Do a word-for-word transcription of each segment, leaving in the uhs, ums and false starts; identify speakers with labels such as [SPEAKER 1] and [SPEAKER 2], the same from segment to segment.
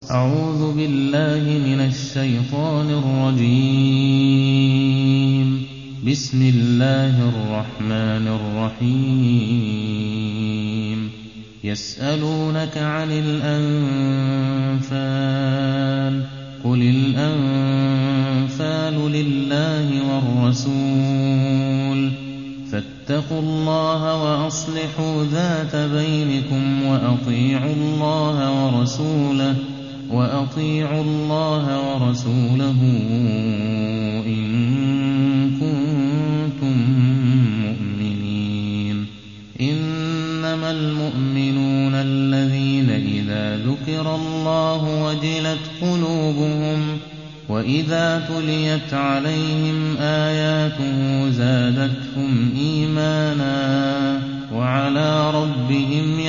[SPEAKER 1] أعوذ بالله من الشيطان الرجيم. بسم الله الرحمن الرحيم. يسألونك عن الأنفال قل الأنفال لله والرسول فاتقوا الله وأصلحوا ذات بينكم وأطيعوا الله ورسوله وأطيعوا الله ورسوله إن كنتم مؤمنين. إنما المؤمنون الذين إذا ذكر الله وجلت قلوبهم وإذا تليت عليهم آياته زادتهم إيمانا وعلى ربهم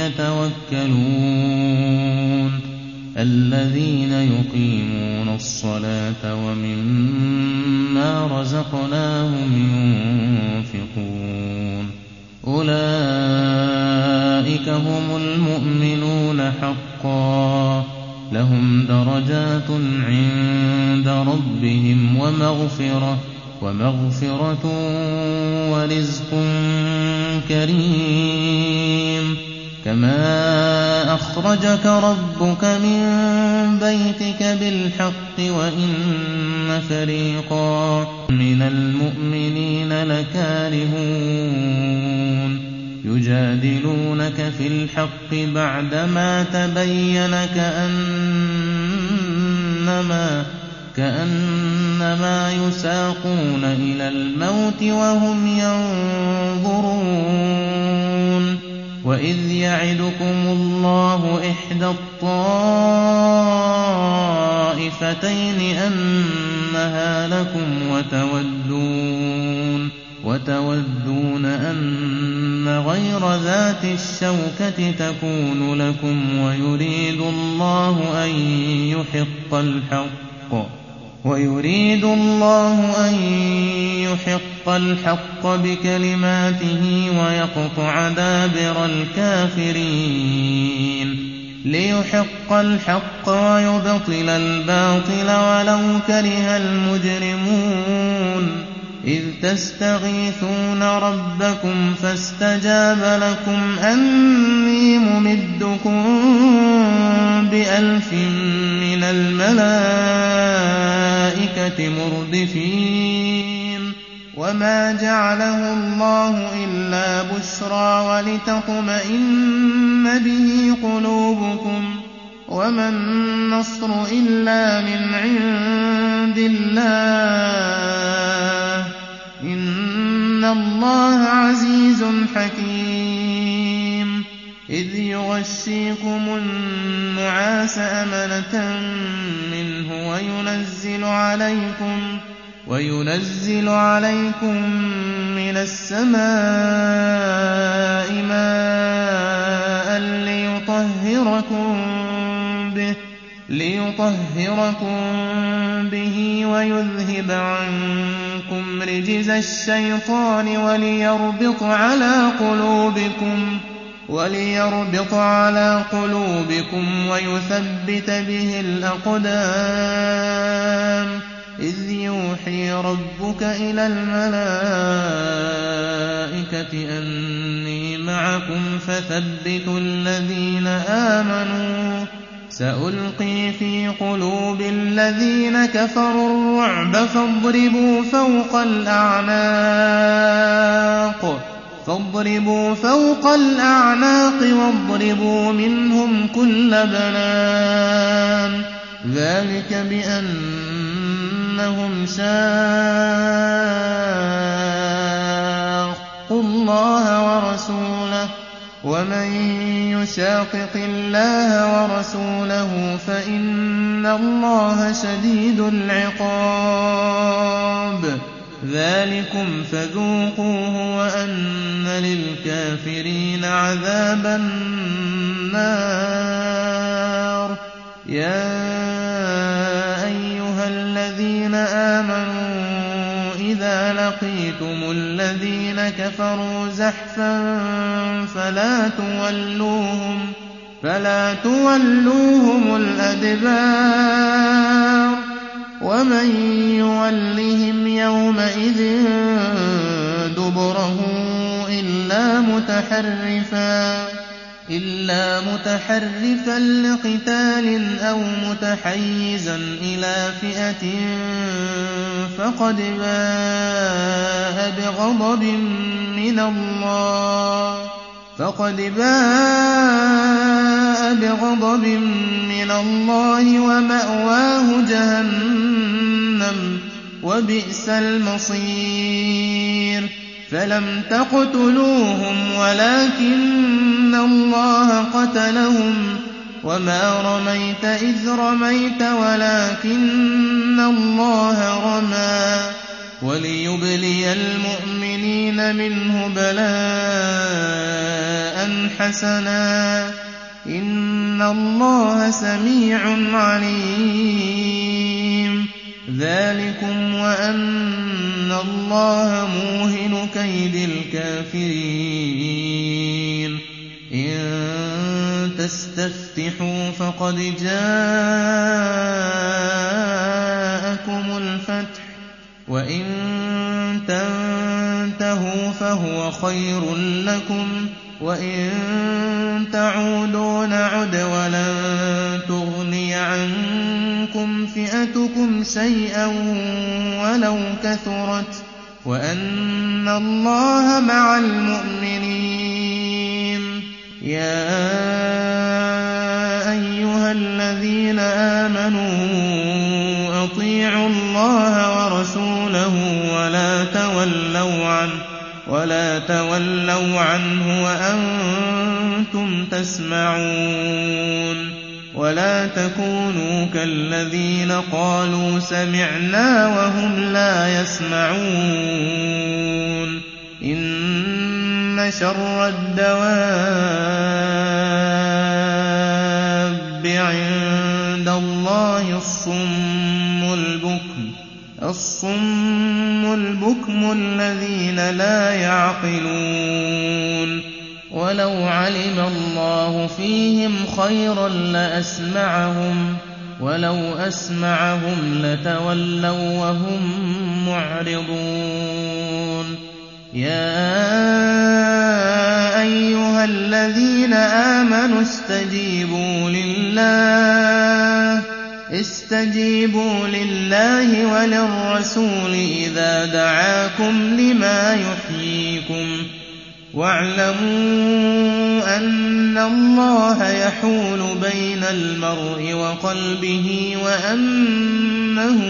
[SPEAKER 1] يتوكلون. الذين يقيمون الصلاة ومما رزقناهم ينفقون أولئك هم المؤمنون حقا لهم درجات عند ربهم ومغفرة ومغفرة ورزق كريم. كما أخرجك ربك من بيتك بالحق وإن فريقا من المؤمنين لكارهون يجادلونك في الحق بعدما تبين كأنما كأنما يساقون إلى الموت وهم ينظرون. وإذ يعدكم الله إحدى الطائفتين أنها لكم وتودون وتودون أن غير ذات الشوكة تكون لكم ويريد الله أن يحق الحق ويريد الله أن يحق الحق بكلماته ويقطع دابر الكافرين ليحق الحق ويبطل الباطل ولو كره المجرمون. إذ تستغيثون ربكم فاستجاب لكم أني ممدكم بألف من الملائكة مردفين. وما جعله الله إلا بشرى ولتطمئن به قلوبكم وما النصر إلا من عند الله إن الله عزيز حكيم. إذ يغشيكم النعاس أمنة منه وينزل عليكم وينزل عليكم من السماء ماء ليطهركم به ليطهركم به ويذهب عنكم رجز الشيطان وليربط على قلوبكم وليربط على قلوبكم ويثبت به الأقدام. إذ يوحي ربك إلى الملائكة أني معكم فثبتوا الذين آمنوا سألقي في قلوب الذين كفروا الرعب فاضربوا فوق الأعناق فاضربوا فوق الأعناق واضربوا منهم كل بنان. ذلك بأنهم شاقوا الله ورسوله ومن يشاقق الله ورسوله فإن الله شديد العقاب. ذلكم فذوقوه وأن للكافرين عذاب النار. يا أيها الذين آمنوا إذا لقيتم الذين كفروا زحفا فلا تولوهم فلا تولوهم الأدبار ومن يولهم يومئذ دبره إلا متحرفا إلا متحرفا لقتال أو متحيزا إلى فئة فقد باء بغضب من الله فقد باء بغضب من الله ومأواه جهنم وبئس المصير فلم تقتلوهم ولكن الله قتلهم وما رميت إذ رميت ولكن الله رمى وليبلي المؤمنين منه بلاء حسنا إن الله سميع عليم ذلكم وأن الله موهن كيد الكافرين إن تستفتحوا فقد جاءكم الفتح وإن تنتهوا فهو خير لكم وإن تعودوا نعد ولن تغني عنكم فئتكم شيئا ولو كثرت وأن الله مع المؤمنين يا أيها الذين آمنوا أطيعوا الله ورسوله ولا تولوا عنه ولا تولوا عنه وأنتم تسمعون ولا تكونوا كالذين قالوا سمعنا وهم لا يسمعون إن شر الدواب عند الله الصم البكم الصم البكم الذين لا يعقلون ولو علم الله فيهم خيرا لأسمعهم ولو أسمعهم لتولوا وهم معرضون يا أيها الذين آمنوا استجيبوا لله استجيبوا لله وللرسول إذا دعاكم لما يحييكم واعلموا أن الله يحول بين المرء وقلبه وأنه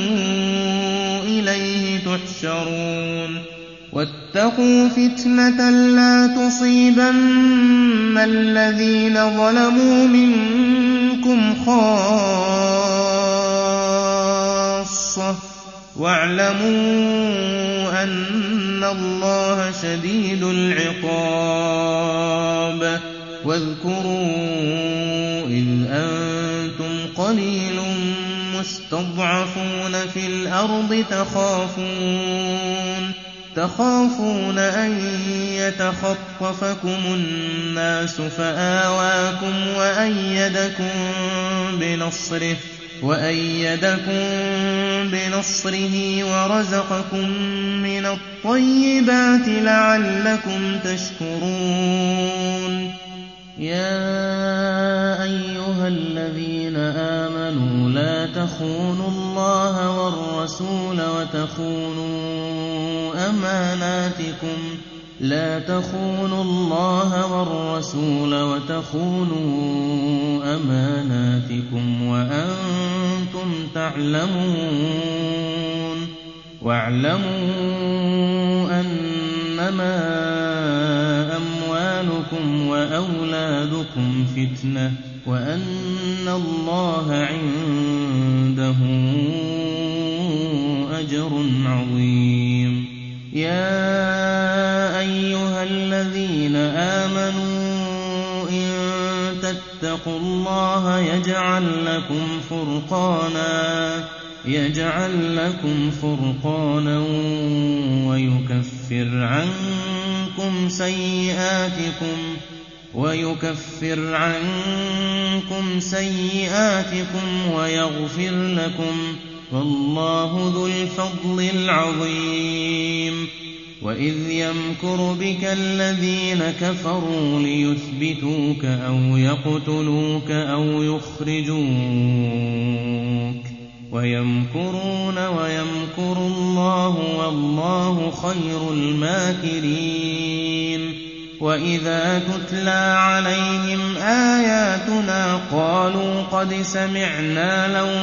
[SPEAKER 1] إليه تحشرون واتقوا فتنة لا تصيبن الذين ظلموا منكم خاصة واعلموا أن الله شديد العقاب واذكروا إذ أنتم قليل مستضعفون في الأرض تخافون تخافون أن يتخطفكم الناس فآواكم وأيدكم بنصره وأيدكم بنصره ورزقكم من الطيبات لعلكم تشكرون يا أيها الذين آمنوا لا تخونوا الله والرسول وتخونوا أماناتكم لا تخونوا الله والرسول وتخونوا أماناتكم وأنتم تعلمون واعلموا أنما أموالكم وأولادكم فتنة وأن الله عنده أجر عظيم يا أيها الذين آمنوا إن تتقوا الله يجعل لكم فرقانا يجعل لكم فرقانا ويكفر عنكم سيئاتكم ويكفر عنكم سيئاتكم ويغفر لكم، والله ذو الفضل العظيم. وإذ يمكر بك الذين كفروا ليثبتوك أو يقتلوك أو يخرجوك ويمكرون ويمكر الله والله خير الماكرين. وإذا تتلى عليهم آياتنا قالوا قد سمعنا لو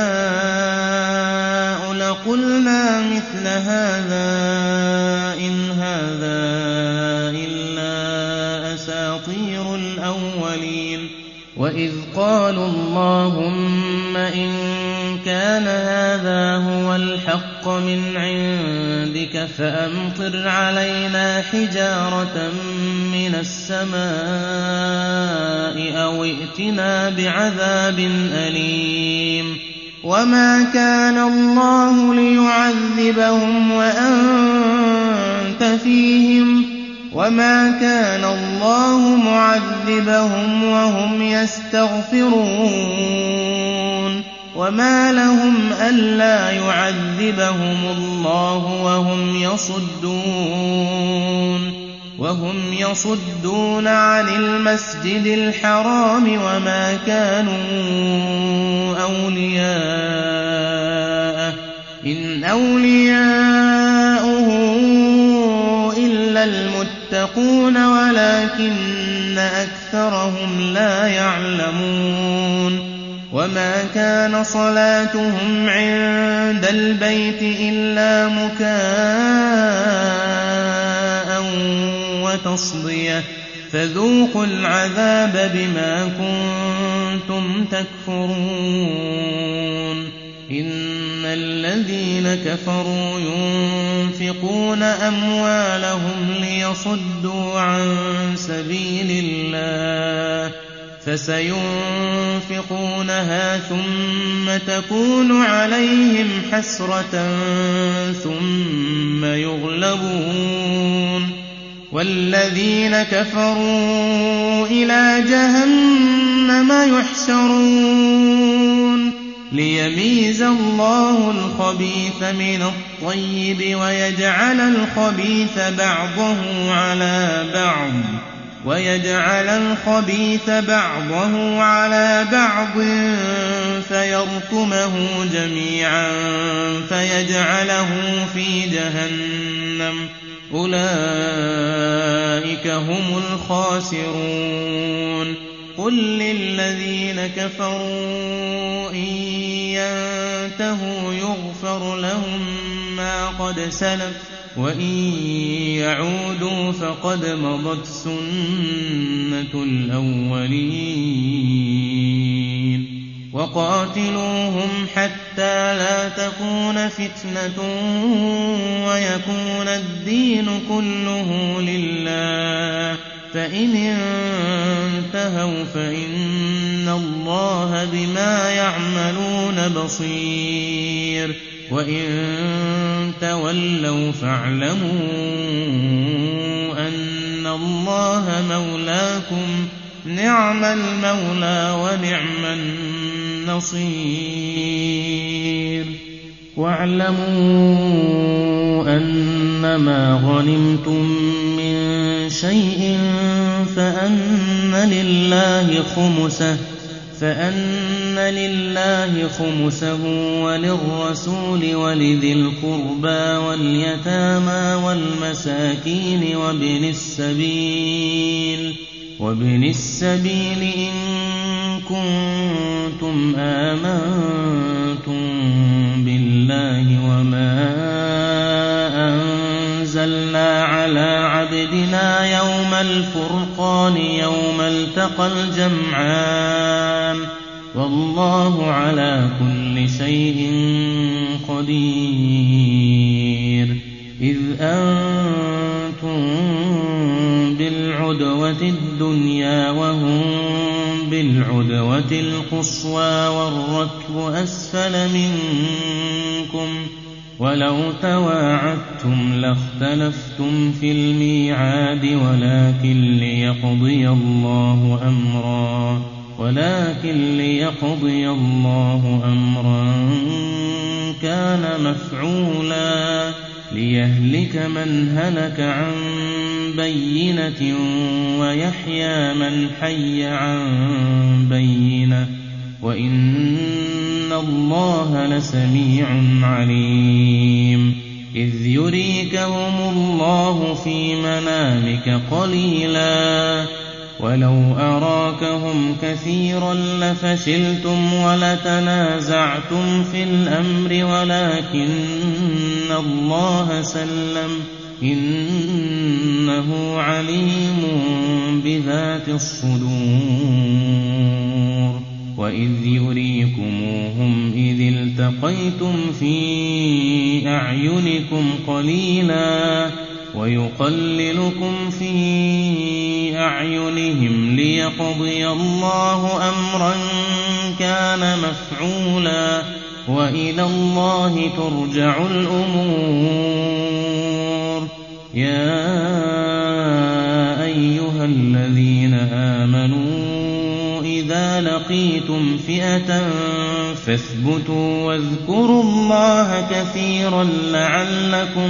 [SPEAKER 1] نشاء لقلنا مثل هذا إن هذا إلا أساطير الأولين. وإذ قالوا اللهم إن كان هذا هو الحق من عندك فأمطر علينا حجارة من السماء أو ائتنا بعذاب أليم. وما كان الله ليعذبهم وأنت فيهم وما كان الله معذبهم وهم يستغفرون. وما لهم ألا يعذبهم الله وهم يصدون وهم يصدون عن المسجد الحرام وما كانوا أولياءه إن أولياؤه إلا المتقون ولكن أكثرهم لا يعلمون. وما كان صلاتهم عند البيت إلا مكاء وتصدية فذوقوا العذاب بما كنتم تكفرون. إن الذين كفروا ينفقون أموالهم ليصدوا عن سبيل الله فسينفقونها ثم تكون عليهم حسرة ثم يغلبون والذين كفروا إلى جهنم يحشرون ليميز الله الخبيث من الطيب ويجعل الخبيث بعضه على بعض ويجعل الخبيث بعضه على بعض فيركمه جميعا فيجعله في جهنم أولئك هم الخاسرون. قل للذين كفروا إن ينتهوا يغفر لهم ما قد سلف وإن يعودوا فقد مضت سنة الأولين. وقاتلوهم حتى لا تكون فتنة ويكون الدين كله لله فإن انتهوا فإن الله بما يعملون بصير. وإن تولوا فاعلموا أن الله مولاكم نعم المولى ونعم النصير. واعلموا أنما غنمتم من شيء فأن لله خمسه فأن لله خمسه وللرسول ولذي القربى واليتامى والمساكين وابن السبيل وابن السبيل إن كنتم آمنتم بالله وما أنزلنا على عبدنا يوم الفرقان يوم التقى الجمعان والله على كل شيء قدير. إذ أنتم بالعدوة الدنيا وهم بالعدوة القصوى والركب أسفل منكم
[SPEAKER 2] ولو تواعدتم لاختلفتم في الميعاد ولكن ليقضي الله أمرا ولكن ليقضي الله أمرا كان مفعولا ليهلك من هلك عن بينة ويحيى من حي عن بينة وإن الله لسميع عليم إذ يريكهم الله في منامك قليلا ولو أراكهم كثيرا لفشلتم ولتنازعتم في الأمر ولكن الله سلم إنه عليم بذات الصدور وإذ يريكموهم إذ التقيتم في أعينكم قليلا ويقللكم في أعينهم ليقضي الله أمرا كان مفعولا وإلى الله ترجع الأمور يا أيها الذين آمنوا إذا لقيتم فئة فاثبتوا واذكروا الله كثيرا لعلكم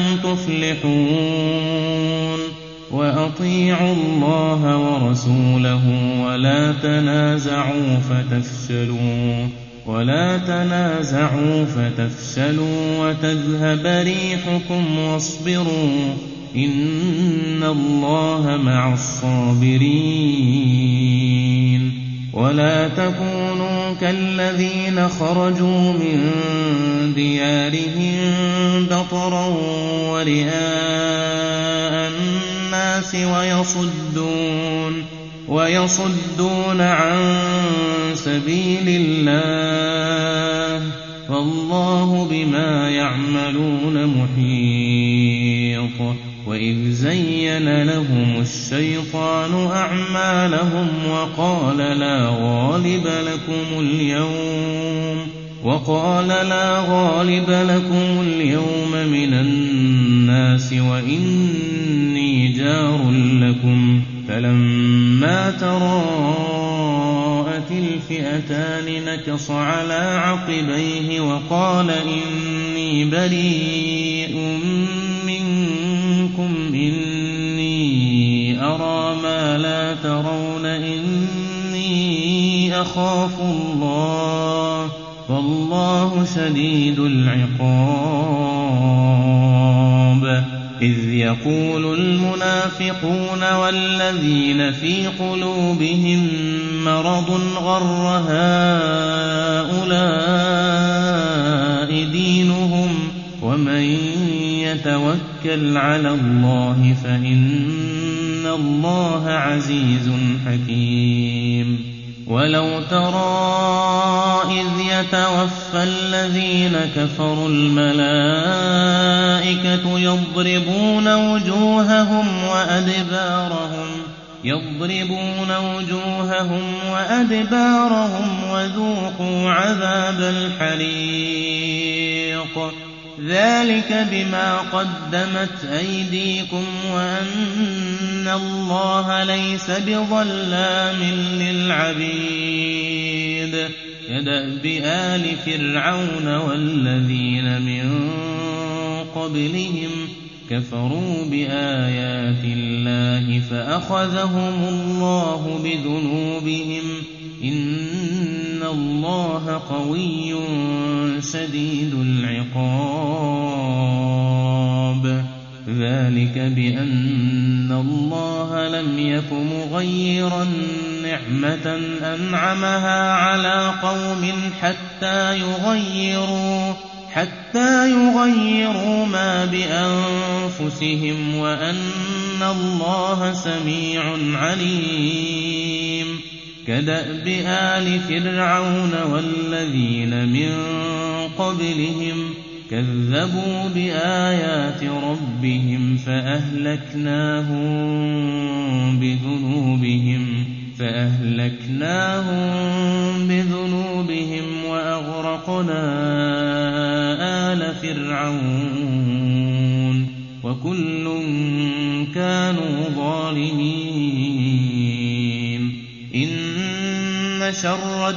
[SPEAKER 2] تفلحون وأطيعوا الله ورسوله ولا تنازعوا فتفشلوا ولا تنازعوا فتفشلوا وتذهب ريحكم واصبروا إن الله مع الصابرين ولا تكونوا كالذين خرجوا من ديارهم بطرا ورئاء الناس ويصدون ويصدون عن سبيل الله والله بما يعملون محيط وإذ زين لهم الشيطان أعمالهم وقال لا غالب لكم اليوم وقال لا غالب لكم اليوم من الناس وإني جار لكم فلما تراءت الفئتان نكص على عقبيه وقال إني بريء منكم إني أرى ما لا ترون إني أخاف الله والله شديد العقاب إذ يقول المنافقون والذين في قلوبهم مرض غر هؤلاء دينهم ومن يتوكل على الله فإن الله عزيز حكيم ولو ترى إذ يتوفى الذين كفروا الملائكة يضربون وجوههم وأدبارهم يضربون وجوههم وأدبارهم وذوقوا عذاب الحريق ذلك بما قدمت أيديكم وأن الله ليس بظلام للعبيد كدأب آل فرعون والذين من قبلهم كفروا بآيات الله فأخذهم الله بذنوبهم إن الله قوي شديد العقاب ذلك بأن الله لم يك مغيرا نعمة أنعمها على قوم حتى يغيروا حتى يغيروا ما بأنفسهم وأن الله سميع عليم كدأب آل فرعون والذين من قبلهم كذبوا بآيات ربهم فأهلكناهم بذنوبهم فأهلكناهم بذنوبهم وأغرقنا آلَ فِرْعَوْنَ وَكُلٌّ كَانُوا ظَالِمِينَ إِنَّ شَرَّ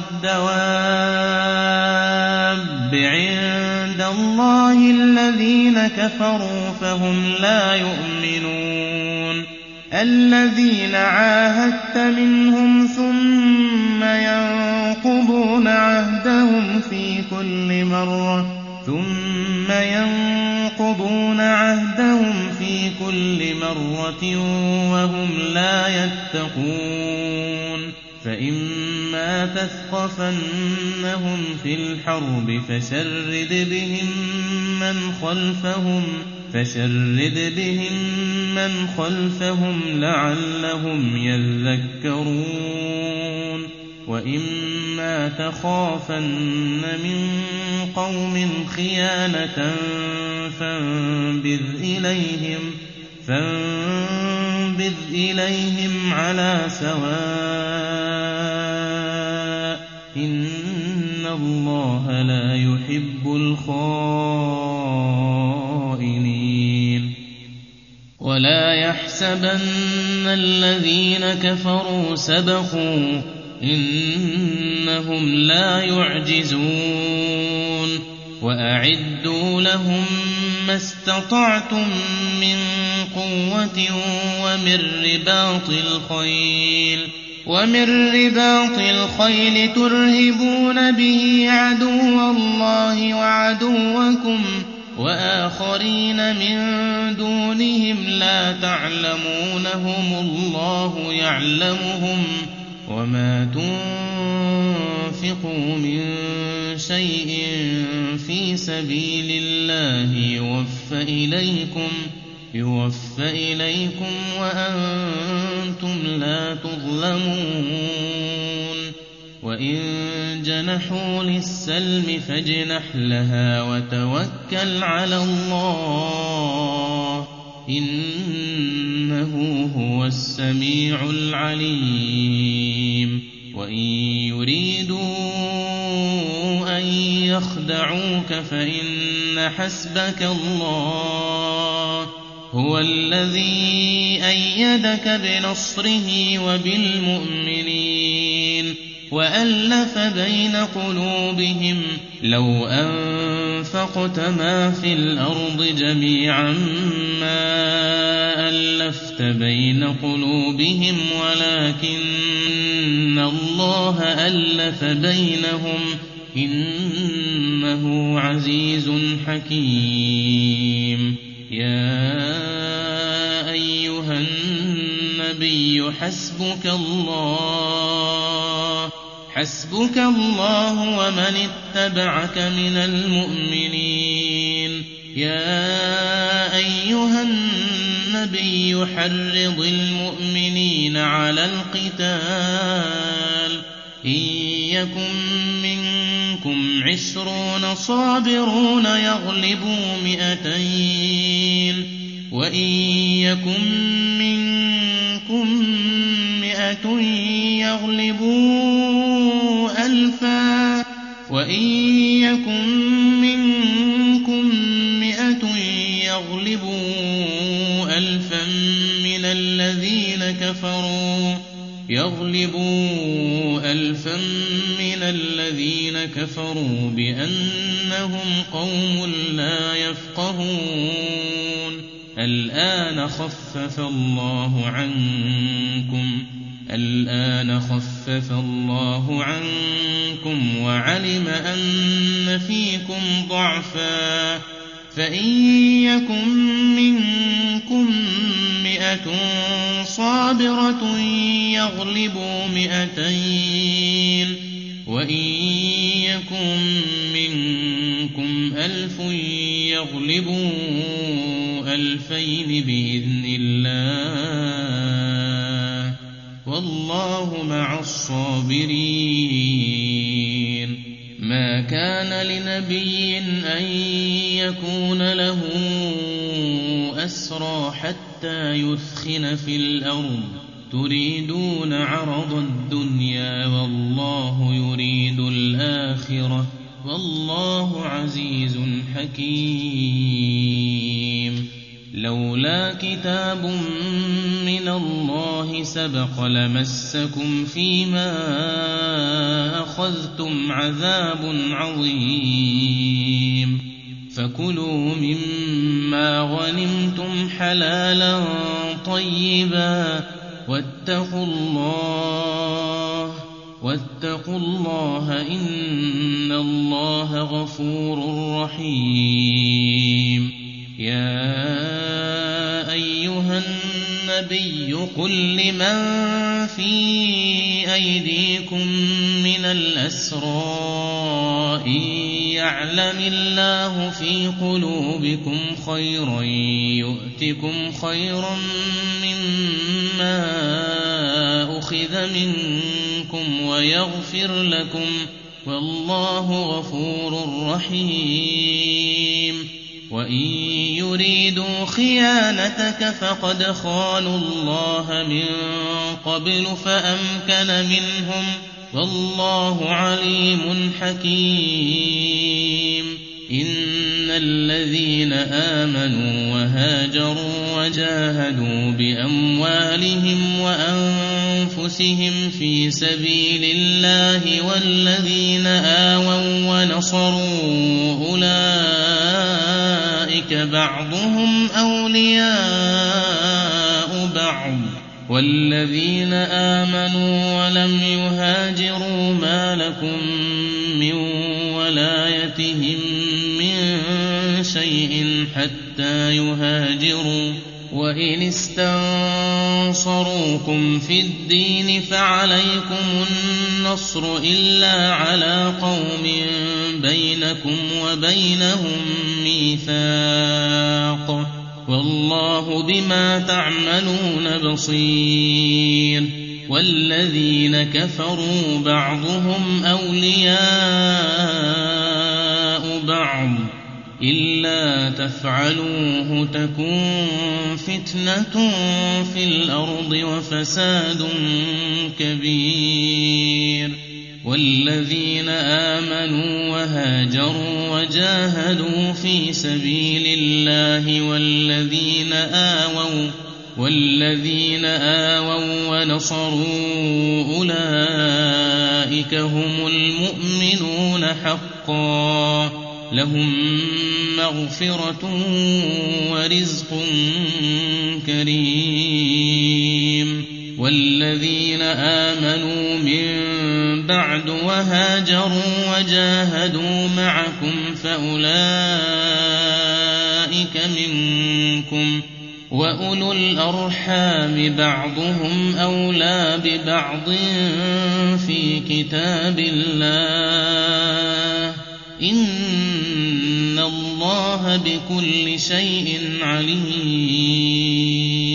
[SPEAKER 2] الدَّوَابِّ عِندَ اللَّهِ الَّذِينَ كَفَرُوا فَهُمْ لَا يُؤْمِنُونَ الَّذِينَ عَاهَدتَّ مِنْهُمْ ثُمَّ يَنقُضُونَ عَهْدَهُمْ في كل مرة ثُمَّ يَنقُضُونَ عَهْدَهُمْ في كل مرة وَهُمْ لَا يَتَّقُونَ فَإِمَّا تَثْقَفَنَّهُمْ فِي الْحَرْبِ فَشَرِّدْ بِهِم مَّنْ خَلْفَهُمْ فَشَرِّدْ بِهِم مَّنْ خَلْفَهُمْ لَعَلَّهُمْ يَذَّكَّرُونَ وَإِمَّا تَخَافَنَّ مِن قَوْمٍ خِيَانَةً فَانبِذْ إِلَيْهِمْ فَانبِذْ إِلَيْهِمْ عَلَىٰ سَوَاءٍ إِنَّ اللَّهَ لَا يُحِبُّ الْخَائِنِينَ وَلَا يَحْسَبَنَّ الَّذِينَ كَفَرُوا سَبَقُوا إِنَّهُمْ لَا يُعْجِزُونَ وَأَعِدُّوا لَهُم مَّا اسْتَطَعْتُم مِّن قُوَّةٍ وَمِن رِّبَاطِ الْخَيْلِ وَمِن رِّبَاطِ الْخَيْلِ تُرْهِبُونَ بِهِ عَدُوَّ اللَّهِ وَعَدُوَّكُمْ وَآخَرِينَ مِن دُونِهِمْ لَا تَعْلَمُونَهُمُ اللَّهُ يَعْلَمُهُمْ وَمَا تُنفِقُوا مِن شَيْءٍ فِي سَبِيلِ اللَّهِ يُوَفَّ إِلَيْكُمْ يُوَفَّ إِلَيْكُمْ وَأَنتُمْ لَا تُظْلَمُونَ وَإِن جَنَحُوا لِلسَّلْمِ فَاجْنَحْ لَهَا وَتَوَكَّلْ عَلَى اللَّهِ إِنَّهُ هُوَ السَّمِيعُ الْعَلِيمُ وَإِن يُرِيدُوا أَن يَخْدَعُوكَ فَإِنَّ حَسْبَكَ اللَّهُ هُوَ الَّذِي أَيَّدَكَ بِنَصْرِهِ وَبِالْمُؤْمِنِينَ وَأَلَّفَ بَيْنَ قُلُوبِهِمْ لَوْ أَنفَقْتَ مَا فِي الْأَرْضِ جَمِيعًا مَّا أَلَّفْتَ بَيْنَ قُلُوبِهِمْ وَلَٰكِنَّ اللَّهَ أَلَّفَ بَيْنَهُمْ إِنَّهُ عَزِيزٌ حَكِيمٌ يَا أَيُّهَا النَّبِيُّ حَسْبُكَ اللَّهُ حَسْبُكَ اللَّهُ وَمَنِ اتَّبَعَكَ مِنَ الْمُؤْمِنِينَ يَا أَيُّهَا النَّبِيُّ حَرِّضِ الْمُؤْمِنِينَ عَلَى الْقِتَالِ إِن يَكُن مِّنكُمْ عِشْرُونَ صَابِرُونَ يَغْلِبُوا مِائَتَيْنِ وَإِن يَكُن مِّنكُم مِّائَةٌ يَغْلِبُوا أَلْفًا وَإِن يَكُن مِّنكُم مِّائَةٌ يَغْلِبُوا أَلْفًا مِّنَ الَّذِينَ كَفَرُوا يَغْلِبُوا أَلْفًا مِّنَ الَّذِينَ كَفَرُوا بِأَنَّهُمْ قَوْمٌ لَّا يَفْقَهُونَ الْآنَ خَفَّفَ اللَّهُ عَنكُمْ الْآنَ خَفَّفَ اللَّهُ عَنكُمْ وَعَلِمَ أَنَّ فِيكُمْ ضَعْفًا فَإِن يَكُن مِّنكُم مِّائَةٌ صَابِرَةٌ يَغْلِبُوا مِائَتَيْنِ وَإِن يَكُن مِّنكُمْ أَلْفٌ يَغْلِبُوا أَلْفَيْنِ بِإِذْنِ اللَّهِ وَاللَّهُ مَعَ الصَّابِرِينَ مَا كَانَ لِنَبِيٍّ أَن يَكُونَ لَهُ أَسْرَىٰ حَتَّىٰ يُثْخِنَ فِي الْأَرْضِ تُرِيدُونَ عَرَضَ الدُّنْيَا وَاللَّهُ يُرِيدُ الْآخِرَةَ والله عزيز حكيم لولا كتاب من الله سبق لمسكم فيما أخذتم عذاب عظيم فكلوا مما غنمتم حلالا طيبا واتقوا الله واتقوا الله إن الله غفور رحيم يا أيها النبي قل لمن في أيديكم من الأسرى إن يعلم الله في قلوبكم خيرا يؤتكم خيرا مما أخذ منكم ويغفر لكم والله غفور رحيم وإن يريدوا خيانتك فقد خانوا الله من قبل فأمكن منهم والله عليم حكيم إن الذين آمنوا وهاجروا وجاهدوا بأموالهم وأنفسهم في سبيل الله والذين آووا ونصروا أولئك بعضهم أولياء بعض والذين آمنوا ولم يهاجروا ما لكم من ولايتهم من شيء حتى يهاجروا وإن استنصروكم في الدين فعليكم النصر إلا على قوم بينكم وبينهم ميثاق والله بما تعملون بصير والذين كفروا بعضهم أولياء بعض إلا تفعلوه تكن فتنة في الأرض وفساد كبير والذين آمنوا وهاجروا وجاهدوا في سبيل الله والذين آووا والذين آووا ونصروا أولئك هم المؤمنون حقا لهم مغفرة ورزق كريم والذين آمنوا من بعد وهاجروا وجاهدوا معكم فأولئك منكم وأولو الأرحام بعضهم أولى ببعض في كتاب الله إن الله بكل شيء عليم